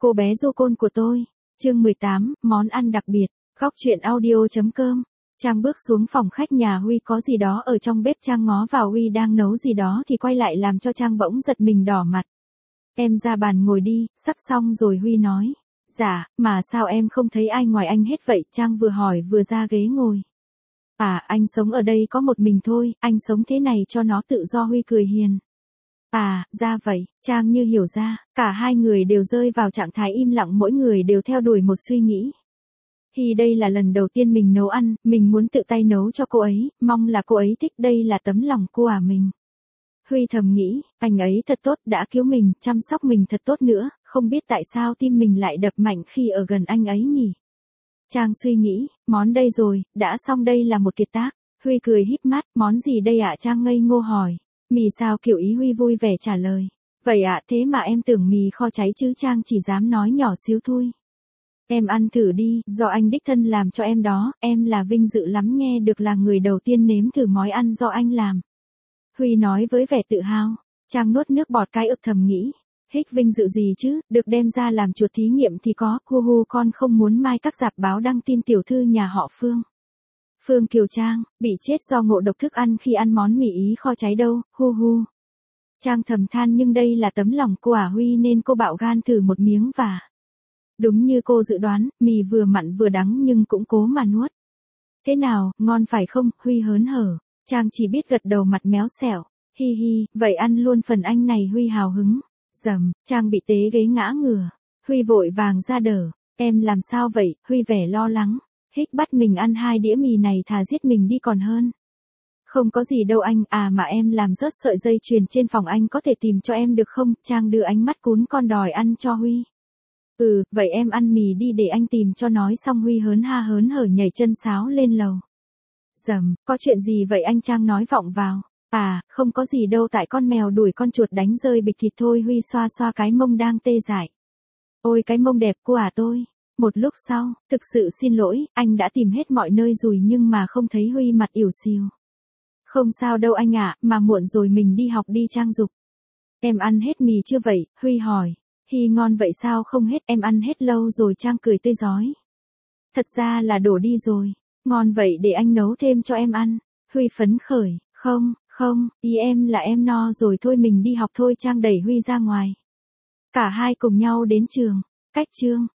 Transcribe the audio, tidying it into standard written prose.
Cô bé du côn của tôi. Chương 18, món ăn đặc biệt. Góc truyện audio.com. Trang bước xuống phòng khách nhà Huy, có gì đó ở trong bếp. Trang ngó vào Huy đang nấu gì đó thì quay lại làm cho Trang bỗng giật mình đỏ mặt. Em ra bàn ngồi đi, sắp xong rồi. Huy nói. Dạ, mà sao em không thấy ai ngoài anh hết vậy? Trang vừa hỏi vừa ra ghế ngồi. À, anh sống ở đây có một mình thôi, anh sống thế này cho nó tự do. Huy cười hiền. À, ra vậy. Trang như hiểu ra, cả hai người đều rơi vào trạng thái im lặng, mỗi người đều theo đuổi một suy nghĩ. Thì đây là lần đầu tiên mình nấu ăn, mình muốn tự tay nấu cho cô ấy, mong là cô ấy thích, đây là tấm lòng cô mình. Huy thầm nghĩ, anh ấy thật tốt, đã cứu mình, chăm sóc mình thật tốt nữa, không biết tại sao tim mình lại đập mạnh khi ở gần anh ấy nhỉ. Trang suy nghĩ, món đây rồi, đã xong, đây là một kiệt tác. Huy cười híp mắt, món gì đây ạ? Trang ngây ngô hỏi. Mì xào kiểu Ý. Huy vui vẻ trả lời. Vậy ạ, thế mà em tưởng mì kho cháy chứ. Trang chỉ dám nói nhỏ xíu thôi. Em ăn thử đi, do anh đích thân làm cho em đó, em là vinh dự lắm nghe được là người đầu tiên nếm thử món ăn do anh làm. Huy nói với vẻ tự hào. Trang nuốt nước bọt cái ực thầm nghĩ. Hích vinh dự gì chứ, được đem ra làm chuột thí nghiệm thì có, con không muốn mai các rạp báo đăng tin tiểu thư nhà họ Phương. Phương Kiều Trang, bị chết do ngộ độc thức ăn khi ăn món mì Ý kho cháy đâu, Trang thầm than, nhưng đây là tấm lòng cô Huy nên cô bạo gan thử một miếng và. Đúng như cô dự đoán, mì vừa mặn vừa đắng nhưng cũng cố mà nuốt. Thế nào, ngon phải không? Huy hớn hở. Trang chỉ biết gật đầu mặt méo xẻo. Hi hi, vậy ăn luôn phần anh này. Huy hào hứng. Dầm, Trang bị té ghế ngã ngửa. Huy vội vàng ra đỡ. Em làm sao vậy? Huy vẻ lo lắng. Hích bắt mình ăn 2 đĩa mì này thà giết mình đi còn hơn. Không có gì đâu anh, à mà em làm rớt sợi dây chuyền trên phòng, anh có thể tìm cho em được không? Trang đưa ánh mắt cún con đòi ăn cho Huy. Ừ, vậy em ăn mì đi để anh tìm cho. Nói xong Huy hớn hở nhảy chân sáo lên lầu. Dầm, có chuyện gì vậy anh? Trang nói vọng vào. À, không có gì đâu, tại con mèo đuổi con chuột đánh rơi bịch thịt thôi. Huy xoa xoa cái mông đang tê dại. Ôi cái mông đẹp của tôi. Một lúc sau, thực sự xin lỗi, anh đã tìm hết mọi nơi rồi nhưng mà không thấy. Huy mặt ỉu xìu. Không sao đâu anh ạ, mà muộn rồi mình đi học đi. Trang giục. Em ăn hết mì chưa vậy? Huy hỏi. Hi, ngon vậy sao không hết, em ăn hết lâu rồi. Trang cười tươi rói. Thật ra là đổ đi rồi. Ngon vậy để anh nấu thêm cho em ăn. Huy phấn khởi. Không, ý em là em no rồi thôi, mình đi học thôi. Trang đẩy Huy ra ngoài. Cả hai cùng nhau đến trường. Cách chương.